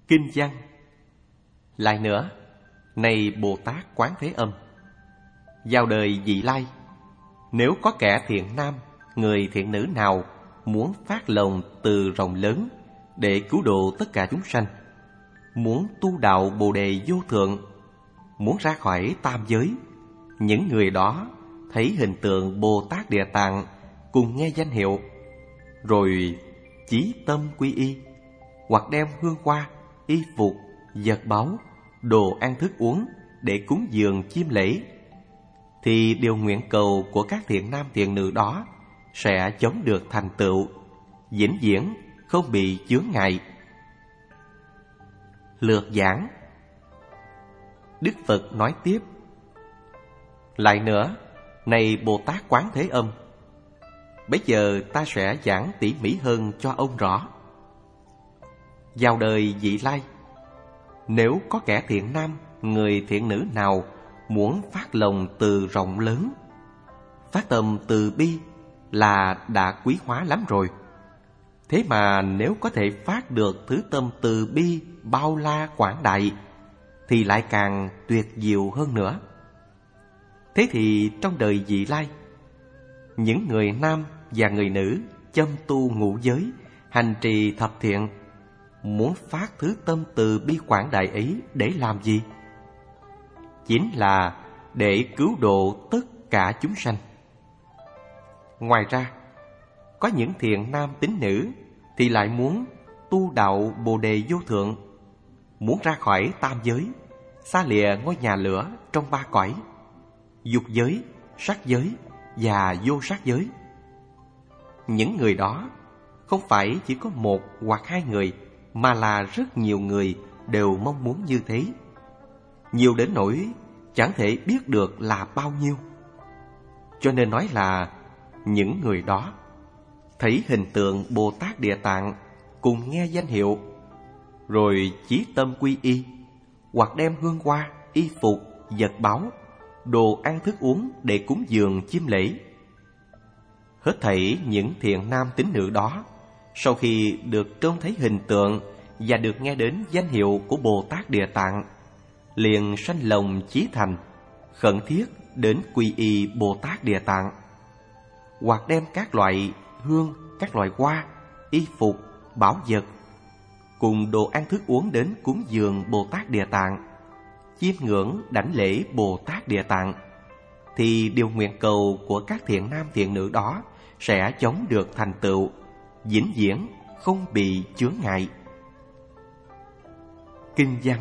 Kinh văn. Lại nữa, này Bồ Tát Quán Thế Âm, vào đời vị lai, nếu có kẻ thiện nam, người thiện nữ nào muốn phát lòng từ rộng lớn để cứu độ tất cả chúng sanh, muốn tu đạo Bồ Đề vô thượng, muốn ra khỏi tam giới, những người đó thấy hình tượng Bồ Tát Địa Tạng cùng nghe danh hiệu, rồi chí tâm quy y, hoặc đem hương hoa, y phục, vật báu, đồ ăn thức uống để cúng dường chiêm lễ, thì điều nguyện cầu của các thiện nam thiện nữ đó sẽ chống được thành tựu, vĩnh viễn không bị chướng ngại. Lược giảng. Đức Phật nói tiếp: lại nữa, này Bồ Tát Quán Thế Âm, bây giờ ta sẽ giảng tỉ mỉ hơn cho ông rõ. Vào đời vị lai, nếu có kẻ thiện nam, người thiện nữ nào muốn phát lòng từ rộng lớn, phát tâm từ bi là đã quý hóa lắm rồi. Thế mà nếu có thể phát được thứ tâm từ bi bao la quảng đại thì lại càng tuyệt diệu hơn nữa. Thế thì trong đời vị lai, những người nam và người nữ chăm tu ngũ giới, hành trì thập thiện, muốn phát thứ tâm từ bi quảng đại ấy để làm gì? Chính là để cứu độ tất cả chúng sanh. Ngoài ra, có những thiện nam tín nữ thì lại muốn tu đạo Bồ Đề vô thượng, muốn ra khỏi tam giới, xa lìa ngôi nhà lửa trong ba cõi: dục giới, sắc giới và vô sắc giới. Những người đó không phải chỉ có một hoặc hai người, mà là rất nhiều người đều mong muốn như thế, nhiều đến nỗi chẳng thể biết được là bao nhiêu. Cho nên nói là những người đó thấy hình tượng Bồ Tát Địa Tạng cùng nghe danh hiệu, rồi chí tâm quy y, hoặc đem hương hoa, y phục, vật báu, đồ ăn thức uống để cúng dường chiêm lễ. Hết thảy những thiện nam tín nữ đó, sau khi được trông thấy hình tượng và được nghe đến danh hiệu của Bồ Tát Địa Tạng, liền sanh lòng chí thành, khẩn thiết đến quy y Bồ Tát Địa Tạng, hoặc đem các loại hương, các loại hoa, y phục, bảo vật cùng đồ ăn thức uống đến cúng dường Bồ Tát Địa Tạng, chiêm ngưỡng đảnh lễ Bồ Tát Địa Tạng, thì điều nguyện cầu của các thiện nam thiện nữ đó sẽ chống được thành tựu, vĩnh viễn không bị chướng ngại. Kinh văn.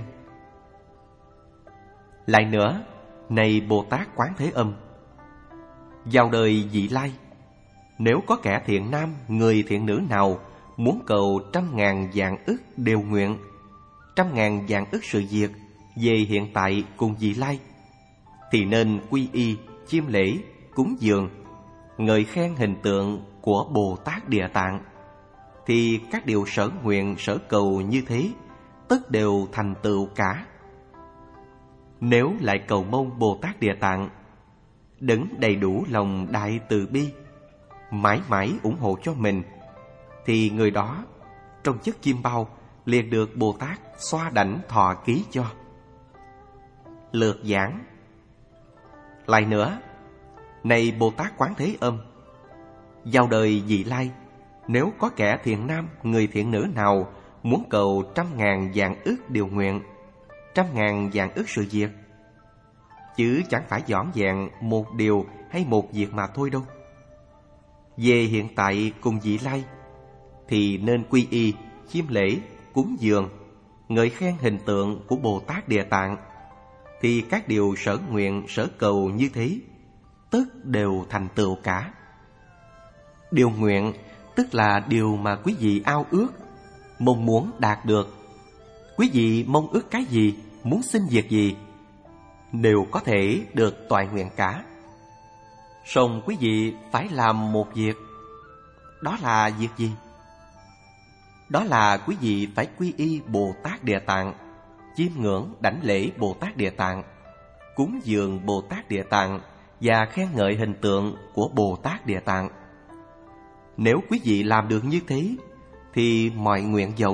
Lại nữa, này Bồ Tát Quán Thế Âm, vào đời vị lai, nếu có kẻ thiện nam, người thiện nữ nào muốn cầu 100.000 vạn ức đều nguyện, 100.000 vạn ức sự việc về hiện tại cùng vị lai, thì nên quy y, chiêm lễ, cúng dường, ngợi khen hình tượng của Bồ Tát Địa Tạng, thì các điều sở nguyện sở cầu như thế tất đều thành tựu cả. Nếu lại cầu mong Bồ Tát Địa Tạng đấng đầy đủ lòng đại từ bi, mãi mãi ủng hộ cho mình, thì người đó trong giấc chiêm bao liền được Bồ Tát xoa đảnh thọ ký cho. Lược giảng. Lại nữa, này Bồ Tát Quán Thế Âm, vào đời vị lai, nếu có kẻ thiện nam, người thiện nữ nào muốn cầu 100.000 vạn ức điều nguyện, 100.000 vạn ức sự việc, chứ chẳng phải vỏn vẹn một điều hay một việc mà thôi đâu. Về hiện tại cùng vị lai, thì nên quy y, chiêm lễ, cúng dường, ngợi khen hình tượng của Bồ Tát Địa Tạng, thì các điều sở nguyện sở cầu như thế tất đều thành tựu cả. Điều nguyện tức là điều mà quý vị ao ước, mong muốn đạt được. Quý vị mong ước cái gì, muốn xin việc gì, đều có thể được toại nguyện cả. Song quý vị phải làm một việc. Đó là việc gì? Đó là quý vị phải quy y Bồ Tát Địa Tạng, chiêm ngưỡng đảnh lễ Bồ Tát Địa Tạng, cúng dường Bồ Tát Địa Tạng và khen ngợi hình tượng của Bồ Tát Địa Tạng. Nếu quý vị làm được như thế, thì mọi nguyện vọng,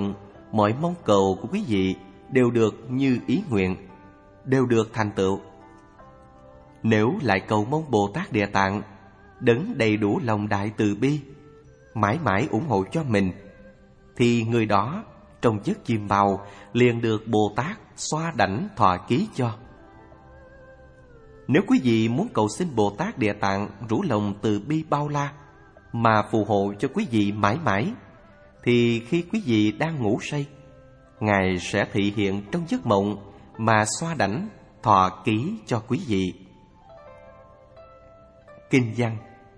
mọi mong cầu của quý vị đều được như ý nguyện, đều được thành tựu. Nếu lại cầu mong Bồ Tát Địa Tạng đấng đầy đủ lòng đại từ bi mãi mãi ủng hộ cho mình, thì người đó trong giấc chìm vào liền được Bồ Tát xoa đảnh thọ ký cho. Nếu quý vị muốn cầu xin Bồ Tát Địa Tạng rủ lòng từ bi bao la mà phù hộ cho quý vị mãi mãi, thì khi quý vị đang ngủ say, Ngài sẽ thị hiện trong giấc mộng mà xoa đảnh thọ ký cho quý vị. Kinh văn.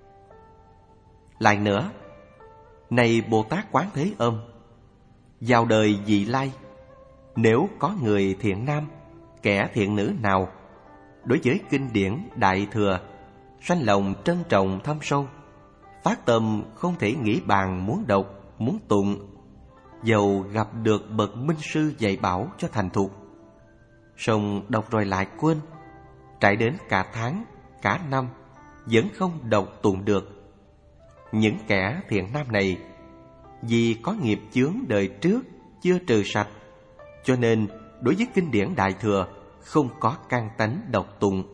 Lại nữa, này Bồ Tát Quán Thế Âm, vào đời vị lai, nếu có người thiện nam, kẻ thiện nữ nào đối với kinh điển Đại Thừa sanh lòng trân trọng thâm sâu, phát tâm không thể nghĩ bàn muốn đọc, muốn tụng, dầu gặp được bậc minh sư dạy bảo cho thành thục, song đọc rồi lại quên, trải đến cả tháng, cả năm vẫn không đọc tụng được. Những kẻ thiện nam này vì có nghiệp chướng đời trước chưa trừ sạch, cho nên đối với kinh điển Đại Thừa không có căn tánh đọc tụng.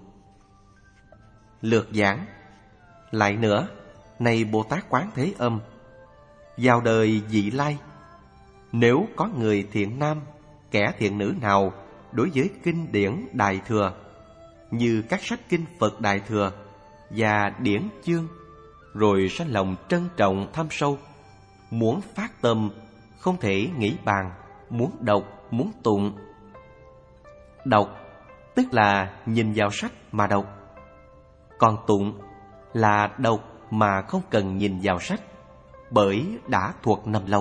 Lược giảng. Lại nữa, này Bồ Tát Quán Thế Âm, vào đời vị lai, nếu có người thiện nam, kẻ thiện nữ nào đối với kinh điển Đại Thừa, như các sách kinh Phật Đại Thừa và điển chương, rồi sanh lòng trân trọng thâm sâu, muốn phát tâm không thể nghĩ bàn, muốn đọc, muốn tụng. Đọc tức là nhìn vào sách mà đọc, còn tụng là đọc mà không cần nhìn vào sách, bởi đã thuộc nằm lòng.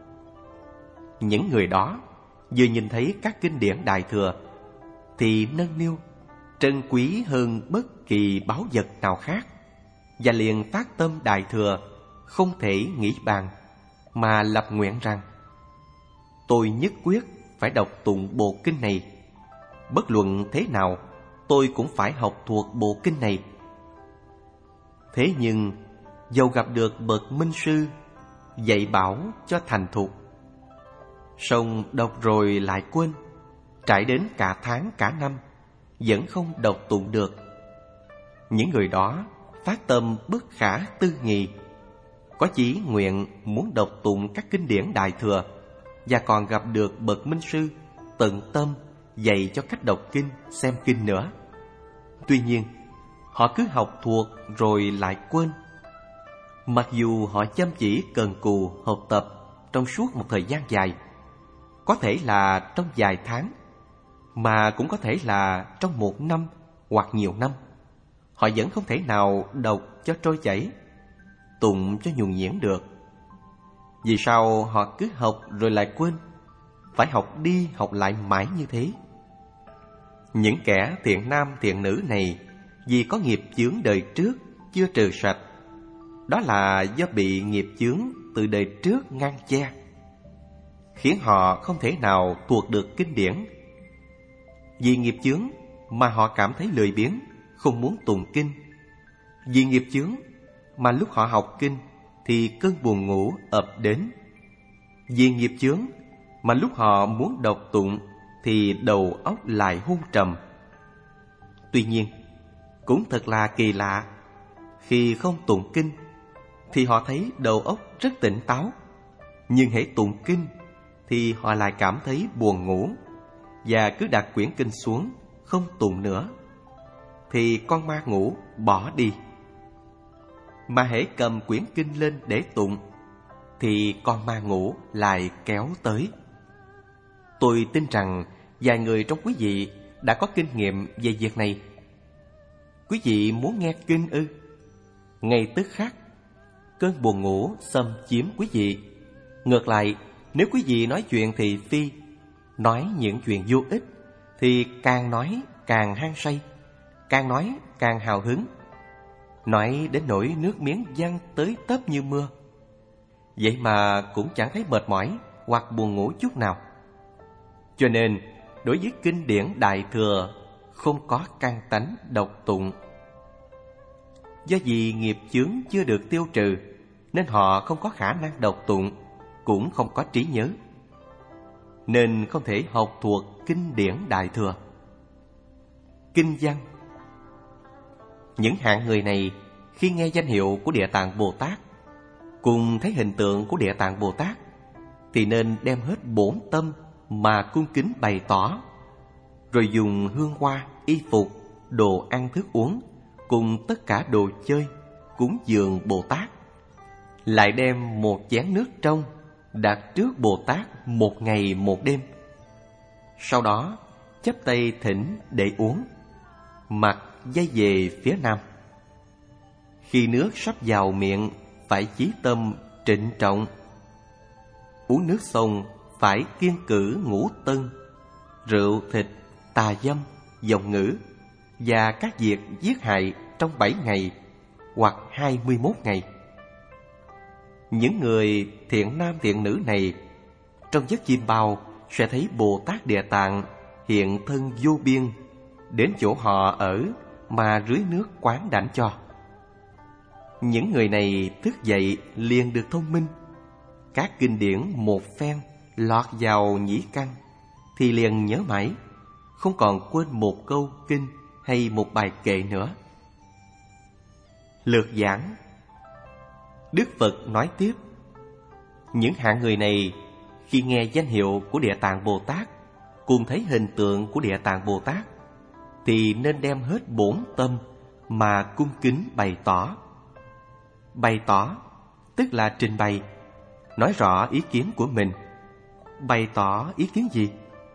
Những người đó vừa nhìn thấy các kinh điển Đại Thừa thì nâng niu, trân quý hơn bất kỳ báu vật nào khác, và liền phát tâm Đại Thừa không thể nghĩ bàn, mà lập nguyện rằng: tôi nhất quyết phải đọc tụng bộ kinh này, bất luận thế nào tôi cũng phải học thuộc bộ kinh này. Thế nhưng dầu gặp được bậc minh sư dạy bảo cho thành thục, song đọc rồi lại quên, trải đến cả tháng cả năm vẫn không đọc tụng được. Những người đó phát tâm bất khả tư nghị, có chí nguyện muốn đọc tụng các kinh điển Đại Thừa, và còn gặp được bậc minh sư tận tâm dạy cho cách đọc kinh, xem kinh nữa. Tuy nhiên, họ cứ học thuộc rồi lại quên. Mặc dù họ chăm chỉ cần cù học tập trong suốt một thời gian dài, có thể là trong vài tháng, mà cũng có thể là trong một năm hoặc nhiều năm, họ vẫn không thể nào đọc cho trôi chảy, tụng cho nhuần nhuyễn được. Vì sao họ cứ học rồi lại quên, phải học đi học lại mãi như thế? Những kẻ thiện nam thiện nữ này vì có nghiệp chướng đời trước chưa trừ sạch, đó là do bị nghiệp chướng từ đời trước ngăn che, khiến họ không thể nào thuộc được kinh điển. Vì nghiệp chướng mà họ cảm thấy lười biếng, không muốn tụng kinh. Vì nghiệp chướng mà lúc họ học kinh thì cơn buồn ngủ ập đến. Vì nghiệp chướng mà lúc họ muốn đọc tụng thì đầu óc lại hôn trầm. Tuy nhiên, cũng thật là kỳ lạ, khi không tụng kinh thì họ thấy đầu óc rất tỉnh táo, nhưng hễ tụng kinh thì họ lại cảm thấy buồn ngủ, và cứ đặt quyển kinh xuống không tụng nữa, thì con ma ngủ bỏ đi. Mà hễ cầm quyển kinh lên để tụng thì con ma ngủ lại kéo tới. Tôi tin rằng vài người trong quý vị đã có kinh nghiệm về việc này. Quý vị muốn nghe kinh ư? Ngay tức khắc cơn buồn ngủ xâm chiếm quý vị. Ngược lại, nếu quý vị nói chuyện thị phi, nói những chuyện vô ích, thì càng nói càng hăng say, càng nói càng hào hứng, nói đến nỗi nước miếng văng tới tấp như mưa. Vậy mà cũng chẳng thấy mệt mỏi hoặc buồn ngủ chút nào. Cho nên, đối với kinh điển Đại Thừa không có căn tánh đọc tụng. Do vì nghiệp chướng chưa được tiêu trừ, nên họ không có khả năng đọc tụng, cũng không có trí nhớ. nên không thể học thuộc kinh điển Đại Thừa. Kinh văn. Những hạng người này khi nghe danh hiệu của Địa Tạng Bồ Tát, cùng thấy hình tượng của Địa Tạng Bồ Tát, thì nên đem hết bổn tâm mà cung kính bày tỏ, rồi dùng hương hoa, y phục, đồ ăn thức uống cùng tất cả đồ chơi cúng dường Bồ Tát. Lại đem một chén nước trong đặt trước Bồ Tát 1 ngày 1 đêm. Sau đó chắp tay thỉnh để uống, mặt dây về phía nam. Khi nước sắp vào miệng phải chí tâm trịnh trọng. Uống nước xong phải kiêng cữ ngũ tân, rượu, thịt, tà dâm, vọng ngữ và các việc giết hại trong 7 ngày hoặc 21 ngày. Những người thiện nam thiện nữ này trong giấc chim bao sẽ thấy Bồ Tát Địa Tạng hiện thân vô biên đến chỗ họ ở mà rưới nước quán đảnh cho. Những người này thức dậy liền được thông minh. Các kinh điển một phen lọt vào nhĩ căn thì liền nhớ mãi, không còn quên một câu kinh hay một bài kệ nữa. Lược giảng. Đức Phật nói tiếp, những hạng người này khi nghe danh hiệu của Địa Tạng Bồ Tát, cùng thấy hình tượng của Địa Tạng Bồ Tát, thì nên đem hết bổn tâm mà cung kính bày tỏ. Bày tỏ tức là trình bày, nói rõ ý kiến của mình. Bày tỏ ý kiến gì?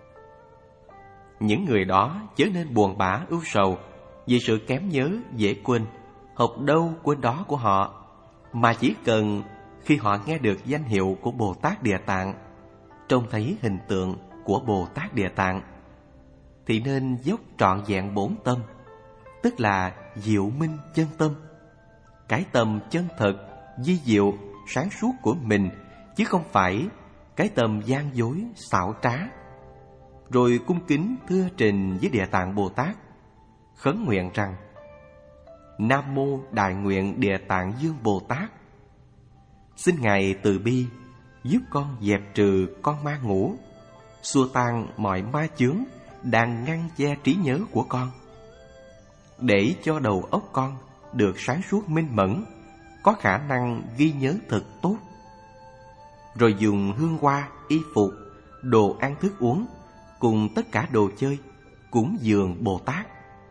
Những người đó chớ nên buồn bã ưu sầu vì sự kém nhớ dễ quên, học đâu quên đó của họ, mà chỉ cần khi họ nghe được danh hiệu của Bồ Tát Địa Tạng, trông thấy hình tượng của Bồ Tát Địa Tạng, thì nên dốc trọn vẹn bổn tâm, tức là diệu minh chân tâm, cái tâm chân thật, vi diệu, sáng suốt của mình, chứ không phải cái tâm gian dối, xảo trá. Rồi cung kính thưa trình với Địa Tạng Bồ Tát, khấn nguyện rằng: Nam mô Đại Nguyện Địa Tạng Dương Bồ Tát, xin Ngài từ bi giúp con dẹp trừ con ma ngũ, xua tan mọi ma chướng đang ngăn che trí nhớ của con, để cho đầu óc con được sáng suốt minh mẫn, có khả năng ghi nhớ thật tốt. Rồi dùng hương hoa, y phục, đồ ăn thức uống cùng tất cả đồ chơi cúng dường Bồ Tát.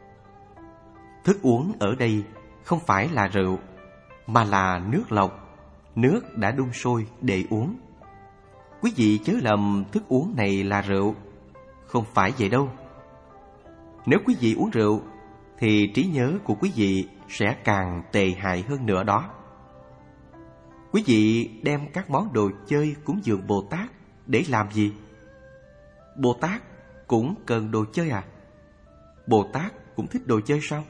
Thức uống ở đây không phải là rượu, mà là nước lọc, nước đã đun sôi để uống. Quý vị chớ lầm thức uống này là rượu, không phải vậy đâu. Nếu quý vị uống rượu thì trí nhớ của quý vị sẽ càng tệ hại hơn nữa đó. Quý vị đem các món đồ chơi cúng dường Bồ Tát để làm gì? Bồ Tát cũng cần đồ chơi à? Bồ Tát cũng thích đồ chơi sao?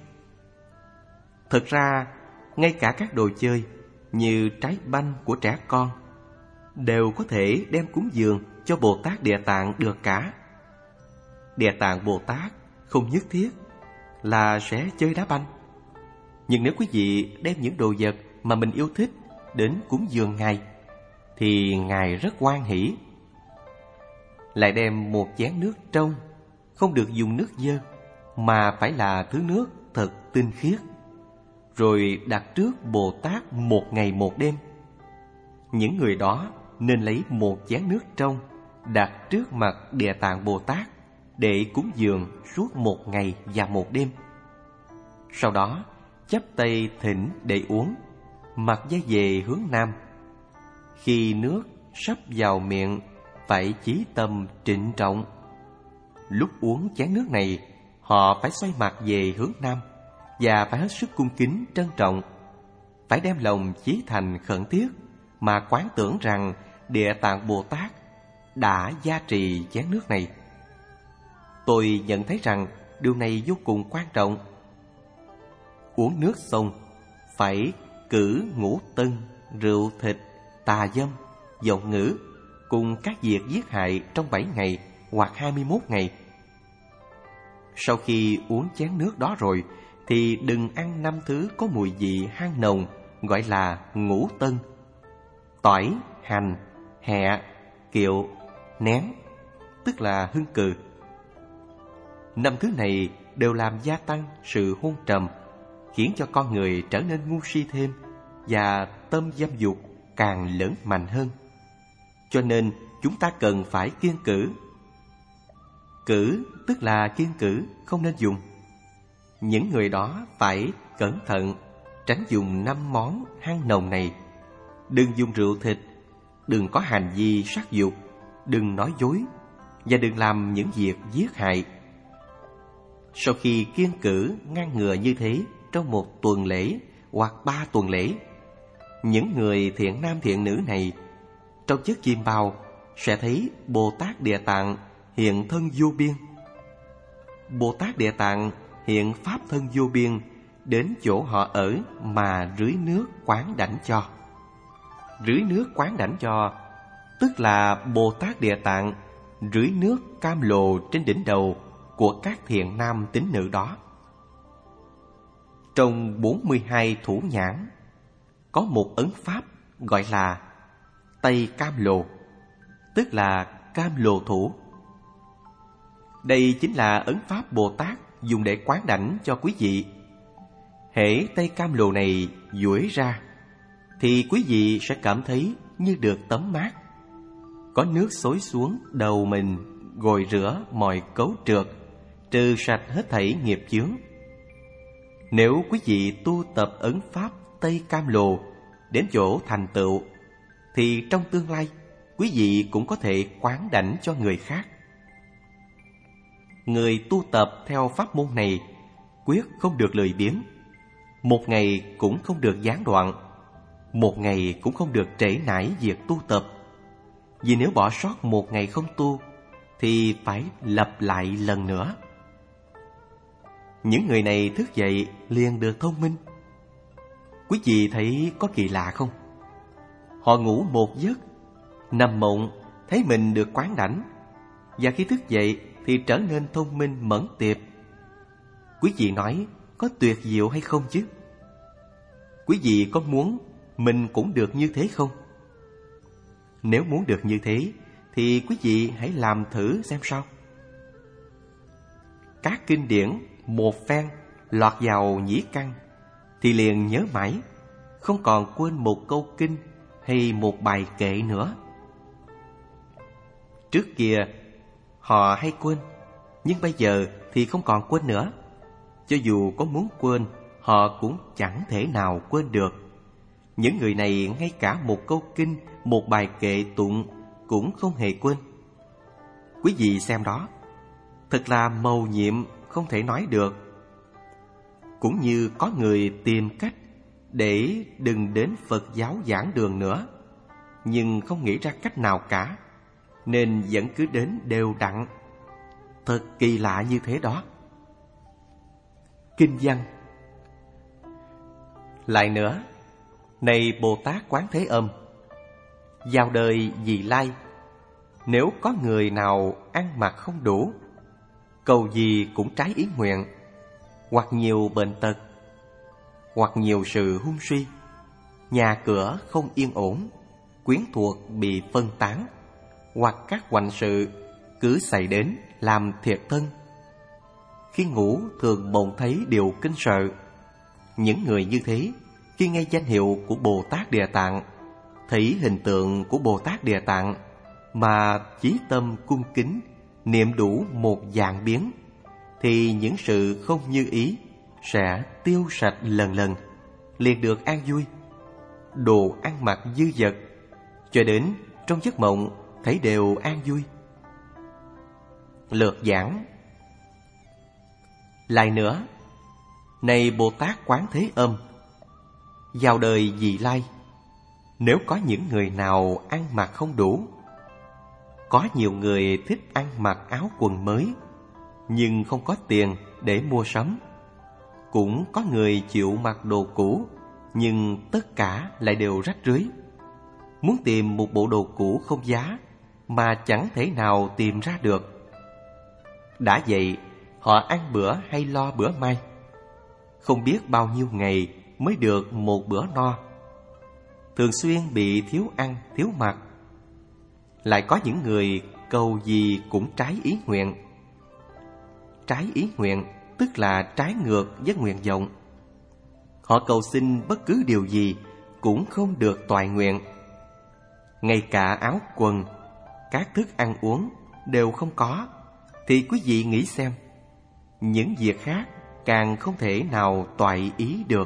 Thực ra, ngay cả các đồ chơi như trái banh của trẻ con đều có thể đem cúng dường cho Bồ Tát Địa Tạng được cả. Địa Tạng Bồ Tát không nhất thiết là sẽ chơi đá banh, nhưng nếu quý vị đem những đồ vật mà mình yêu thích đến cúng dường Ngài thì Ngài rất hoan hỷ. Lại đem một chén nước trong, không được dùng nước dơ, mà phải là thứ nước thật tinh khiết, rồi đặt trước Bồ Tát 1 ngày 1 đêm. Những người đó nên lấy một chén nước trong đặt trước mặt Địa Tạng Bồ Tát để cúng dường suốt 1 ngày và 1 đêm. Sau đó chắp tay thỉnh để uống, mặt dây về hướng nam. Khi nước sắp vào miệng phải chí tâm trịnh trọng. Lúc uống chén nước này, họ phải xoay mặt về hướng nam và phải hết sức cung kính trân trọng. Phải đem lòng chí thành khẩn thiết mà quán tưởng rằng Địa Tạng Bồ Tát đã gia trì chén nước này. Tôi nhận thấy rằng điều này vô cùng quan trọng. Uống nước xong phải cử ngũ tân, rượu, thịt, tà dâm, vọng ngữ cùng các việc giết hại trong 7 ngày hoặc 21 ngày. Sau khi uống chén nước đó rồi thì đừng ăn 5 thứ có mùi vị hăng nồng, gọi là ngũ tân: tỏi, hành, hẹ, kiệu, nén, tức là hưng cừ. 5 thứ này đều làm gia tăng sự hôn trầm, khiến cho con người trở nên ngu si thêm và tâm dâm dục càng lớn mạnh hơn. Cho nên chúng ta cần phải kiêng cữ. Cữ tức là kiêng cữ, không nên dùng. Những người đó phải cẩn thận, tránh dùng 5 món hăng nồng này. Đừng dùng rượu thịt, đừng có hành vi sát dục, đừng nói dối và đừng làm những việc giết hại. Sau khi kiêng cữ ngăn ngừa như thế trong 1 tuần lễ hoặc 3 tuần lễ, những người thiện nam thiện nữ này trong giấc chiêm bao sẽ thấy Bồ Tát Địa Tạng hiện thân vô biên. Bồ Tát Địa Tạng hiện pháp thân vô biên đến chỗ họ ở mà rưới nước quán đảnh cho. Rưới nước quán đảnh cho tức là Bồ Tát Địa Tạng rưới nước cam lồ trên đỉnh đầu của các thiện nam tín nữ đó. Trong 42 thủ nhãn có một ấn pháp gọi là Tây Cam Lồ, tức là cam lồ thủ. Đây chính là ấn pháp Bồ Tát dùng để quán đảnh cho quý vị. Hễ Tây Cam Lồ này duỗi ra thì quý vị sẽ cảm thấy như được tắm mát. Có nước xối xuống đầu mình, gội rửa mọi cấu trượt, trừ sạch hết thảy nghiệp chướng. Nếu quý vị tu tập ấn pháp Tây Cam Lồ đến chỗ thành tựu, thì trong tương lai quý vị cũng có thể quán đảnh cho người khác. Người tu tập theo pháp môn này quyết không được lười biếng, một ngày cũng không được gián đoạn, một ngày cũng không được trễ nải việc tu tập. Vì nếu bỏ sót một ngày không tu thì phải lặp lại lần nữa. Những người này thức dậy liền được thông minh. Quý vị thấy có kỳ lạ không? Họ ngủ một giấc, nằm mộng thấy mình được quán đảnh, và khi thức dậy thì trở nên thông minh mẫn tiệp. Quý vị nói có tuyệt diệu hay không chứ? Quý vị có muốn mình cũng được như thế không? Nếu muốn được như thế thì quý vị hãy làm thử xem sao. Các kinh điển một phen lọt vào nhĩ căn thì liền nhớ mãi, không còn quên một câu kinh hay một bài kệ nữa. Trước kia họ hay quên, nhưng bây giờ thì không còn quên nữa. Cho dù có muốn quên, họ cũng chẳng thể nào quên được. Những người này ngay cả một câu kinh, một bài kệ tụng cũng không hề quên. Quý vị xem đó, thật là mầu nhiệm không thể nói được. Cũng như có người tìm cách để đừng đến Phật giáo giảng đường nữa, nhưng không nghĩ ra cách nào cả, nên vẫn cứ đến đều đặn. Thật kỳ lạ như thế đó. Kinh văn. Lại nữa, này Bồ Tát Quán Thế Âm, vào đời vị lai, nếu có người nào ăn mặc không đủ, cầu gì cũng trái ý nguyện, hoặc nhiều bệnh tật, hoặc nhiều sự hung suy, nhà cửa không yên ổn, quyến thuộc bị phân tán, hoặc các hoành sự cứ xảy đến làm thiệt thân. Khi ngủ thường mộng thấy điều kinh sợ. Những người như thế, khi nghe danh hiệu của Bồ Tát Địa Tạng, thấy hình tượng của Bồ Tát Địa Tạng mà chí tâm cung kính, niệm đủ một vạn biến, thì những sự không như ý sẽ tiêu sạch lần lần, liền được an vui. Đồ ăn mặc dư dật, cho đến trong giấc mộng thấy đều an vui. Lược giảng. Lại nữa, này Bồ Tát Quán Thế Âm, vào đời vị lai, nếu có những người nào ăn mặc không đủ, có nhiều người thích ăn mặc áo quần mới, nhưng không có tiền để mua sắm. Cũng có người chịu mặc đồ cũ, nhưng tất cả lại đều rách rưới. Muốn tìm một bộ đồ cũ không giá mà chẳng thể nào tìm ra được. Đã vậy, họ ăn bữa hay lo bữa mai, không biết bao nhiêu ngày mới được một bữa no, thường xuyên bị thiếu ăn thiếu mặc. Lại có những người cầu gì cũng trái ý nguyện. Trái ý nguyện tức là trái ngược với nguyện vọng. Họ cầu xin bất cứ điều gì cũng không được toại nguyện. Ngay cả áo quần, các thức ăn uống đều không có, thì quý vị nghĩ xem, những việc khác càng không thể nào toại ý được.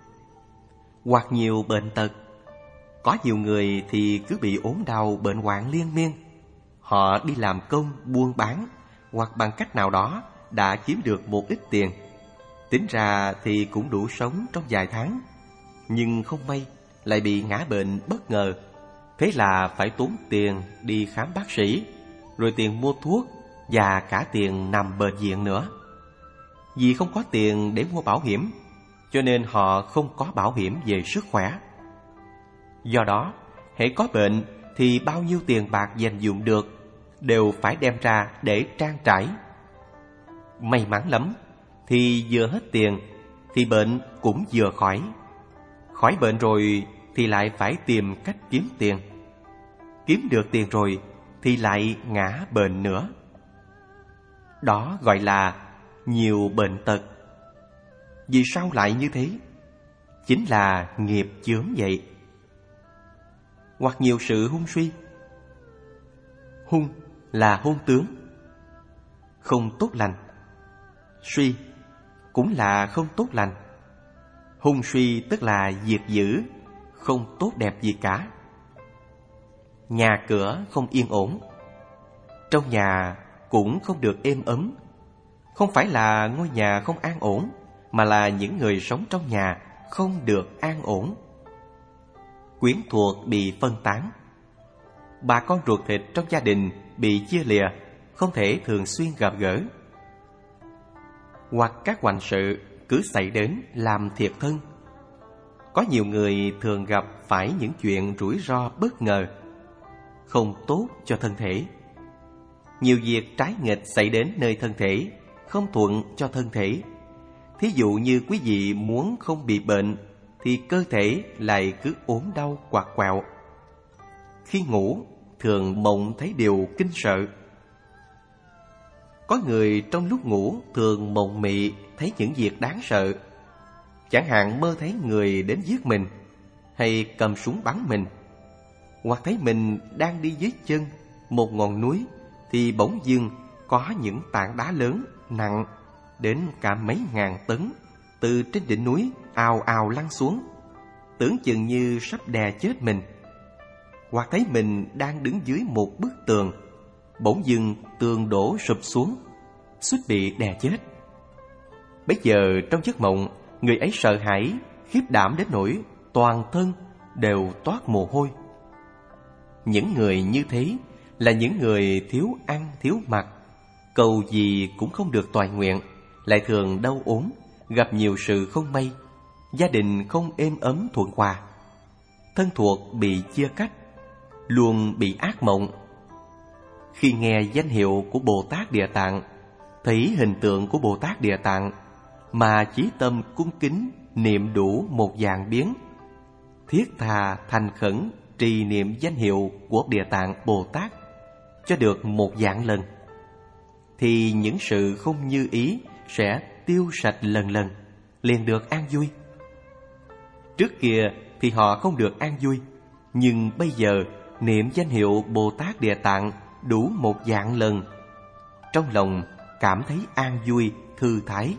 Hoặc nhiều bệnh tật, có nhiều người thì cứ bị ốm đau bệnh hoạn liên miên. Họ đi làm công, buôn bán, hoặc bằng cách nào đó đã kiếm được một ít tiền. Tính ra thì cũng đủ sống trong vài tháng. Nhưng không may lại bị ngã bệnh bất ngờ. Thế là phải tốn tiền đi khám bác sĩ, rồi tiền mua thuốc và cả tiền nằm bệnh viện nữa. Vì không có tiền để mua bảo hiểm, cho nên họ không có bảo hiểm về sức khỏe. Do đó, hễ có bệnh thì bao nhiêu tiền bạc dành dụm được đều phải đem ra để trang trải. May mắn lắm thì vừa hết tiền thì bệnh cũng vừa khỏi. Khỏi bệnh rồi thì lại phải tìm cách kiếm tiền. Kiếm được tiền rồi thì lại ngã bệnh nữa. Đó gọi là nhiều bệnh tật. Vì sao lại như thế? Chính là nghiệp chướng vậy. Hoặc nhiều sự hung suy. Hung là hôn tướng, không tốt lành. Suy cũng là không tốt lành. Hung suy tức là diệt dữ, không tốt đẹp gì cả. Nhà cửa không yên ổn, trong nhà cũng không được êm ấm. Không phải là ngôi nhà không an ổn, mà là những người sống trong nhà không được an ổn. Quyến thuộc bị phân tán. Bà con ruột thịt trong gia đình bị chia lìa, không thể thường xuyên gặp gỡ. Hoặc các hoành sự cứ xảy đến làm thiệt thân. Có nhiều người thường gặp phải những chuyện rủi ro bất ngờ, không tốt cho thân thể. Nhiều việc trái nghịch xảy đến nơi thân thể, không thuận cho thân thể. Thí dụ như quý vị muốn không bị bệnh thì cơ thể lại cứ ốm đau quặt quẹo. Khi ngủ thường mộng thấy điều kinh sợ. Có người trong lúc ngủ thường mộng mị thấy những việc đáng sợ. Chẳng hạn mơ thấy người đến giết mình, hay cầm súng bắn mình. Hoặc thấy mình đang đi dưới chân một ngọn núi thì bỗng dưng có những tảng đá lớn nặng đến cả mấy ngàn tấn từ trên đỉnh núi ào ào lăn xuống, tưởng chừng như sắp đè chết mình. Hoặc thấy mình đang đứng dưới một bức tường, bỗng dưng tường đổ sụp xuống, suýt bị đè chết. Bấy giờ trong giấc mộng, người ấy sợ hãi, khiếp đảm đến nỗi toàn thân đều toát mồ hôi. Những người như thế là những người thiếu ăn thiếu mặc, cầu gì cũng không được toại nguyện, lại thường đau ốm, gặp nhiều sự không may, gia đình không êm ấm thuận hòa, thân thuộc bị chia cách, luôn bị ác mộng. Khi nghe danh hiệu của Bồ Tát Địa Tạng, thấy hình tượng của Bồ Tát Địa Tạng mà chí tâm cung kính niệm đủ một vạn biến, thiết tha thành khẩn trì niệm danh hiệu của Địa Tạng Bồ Tát cho được một vạn lần, thì những sự không như ý sẽ tiêu sạch lần lần, liền được an vui. Trước kia thì họ không được an vui, nhưng bây giờ niệm danh hiệu Bồ Tát Địa Tạng đủ một vạn lần, trong lòng cảm thấy an vui, thư thái.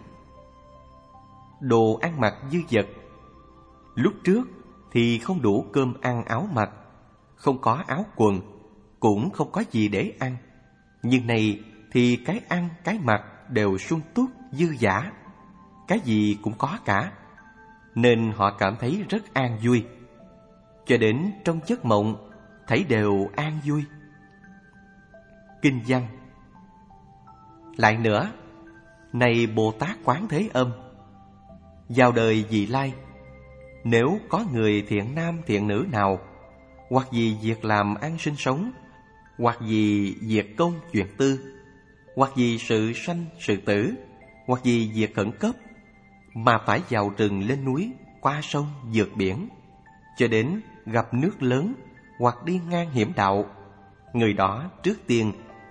Đồ ăn mặc dư dật. Lúc trước thì không đủ cơm ăn áo mặc, không có áo quần, cũng không có gì để ăn. Nhưng nay thì cái ăn cái mặc đều sung túc dư dả, cái gì cũng có cả, nên họ cảm thấy rất an vui. Cho đến trong giấc mộng thấy đều an vui. Kinh văn. Lại nữa, này Bồ Tát Quán Thế Âm, vào đời vị lai, nếu có người thiện nam thiện nữ nào, hoặc vì việc làm ăn sinh sống, hoặc vì việc công chuyện tư, hoặc vì sự sanh sự tử, hoặc vì việc khẩn cấp, mà phải vào rừng lên núi, qua sông vượt biển, cho đến gặp nước lớn, hoặc đi ngang hiểm đạo, người đó trước tiên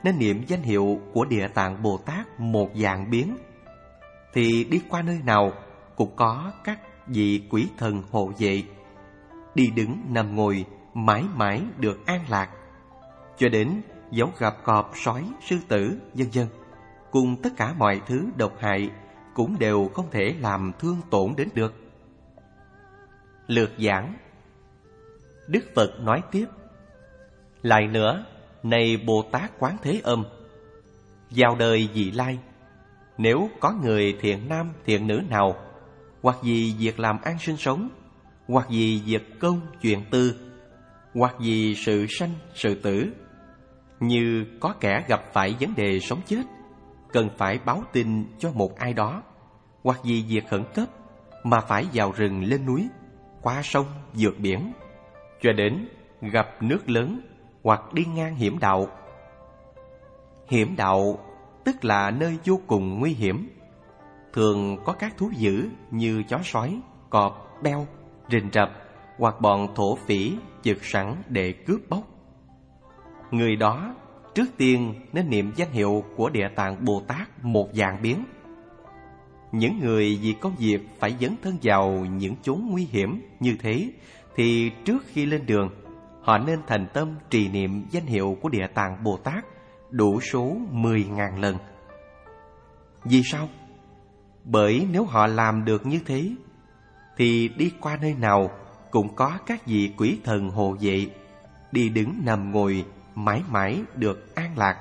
nên niệm danh hiệu của Địa Tạng Bồ Tát một vạn biến, thì đi qua nơi nào cũng có các vị quỷ thần hộ vệ, đi đứng nằm ngồi mãi mãi được an lạc, cho đến dẫu gặp cọp sói sư tử vân vân, cùng tất cả mọi thứ độc hại cũng đều không thể làm thương tổn đến được. Lược giảng. Đức Phật nói tiếp: lại nữa, này Bồ Tát Quán Thế Âm, vào đời vị lai, nếu có người thiện nam thiện nữ nào, hoặc vì việc làm ăn sinh sống, hoặc vì việc công chuyện tư, hoặc vì sự sanh sự tử, như có kẻ gặp phải vấn đề sống chết, cần phải báo tin cho một ai đó, hoặc vì việc khẩn cấp mà phải vào rừng lên núi, qua sông vượt biển, cho đến gặp nước lớn, hoặc đi ngang hiểm đạo. Hiểm đạo tức là nơi vô cùng nguy hiểm, thường có các thú dữ như chó sói, cọp, beo, rình rập, hoặc bọn thổ phỉ chực sẵn để cướp bóc. Người đó trước tiên nên niệm danh hiệu của Địa Tạng Bồ Tát một vạn biến. Những người vì công việc phải dấn thân vào những chốn nguy hiểm như thế, thì trước khi lên đường, họ nên thành tâm trì niệm danh hiệu của Địa Tạng Bồ Tát đủ số 10.000 lần. Vì sao? Bởi nếu họ làm được như thế, thì đi qua nơi nào cũng có các vị quỷ thần hộ vệ, đi đứng nằm ngồi mãi mãi được an lạc.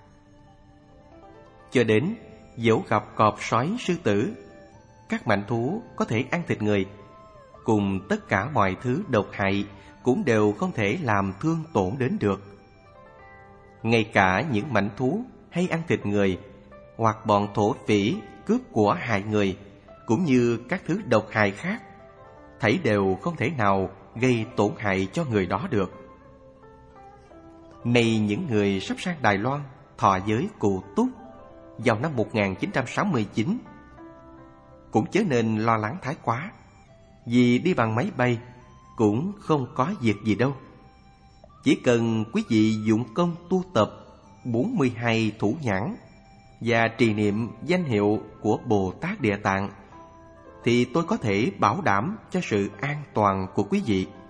Cho đến dẫu gặp cọp sói sư tử, các mãnh thú có thể ăn thịt người, cùng tất cả mọi thứ độc hại cũng đều không thể làm thương tổn đến được. Ngay cả những mãnh thú hay ăn thịt người, hoặc bọn thổ phỉ cướp của hại người, cũng như các thứ độc hại khác, thảy đều không thể nào gây tổn hại cho người đó được. Này những người sắp sang Đài Loan thọ giới Cụ Túc vào năm 1969, cũng chớ nên lo lắng thái quá, vì đi bằng máy bay cũng không có việc gì đâu. Chỉ cần quý vị dụng công tu tập 42 thủ nhãn và trì niệm danh hiệu của Bồ Tát Địa Tạng, thì tôi có thể bảo đảm cho sự an toàn của quý vị.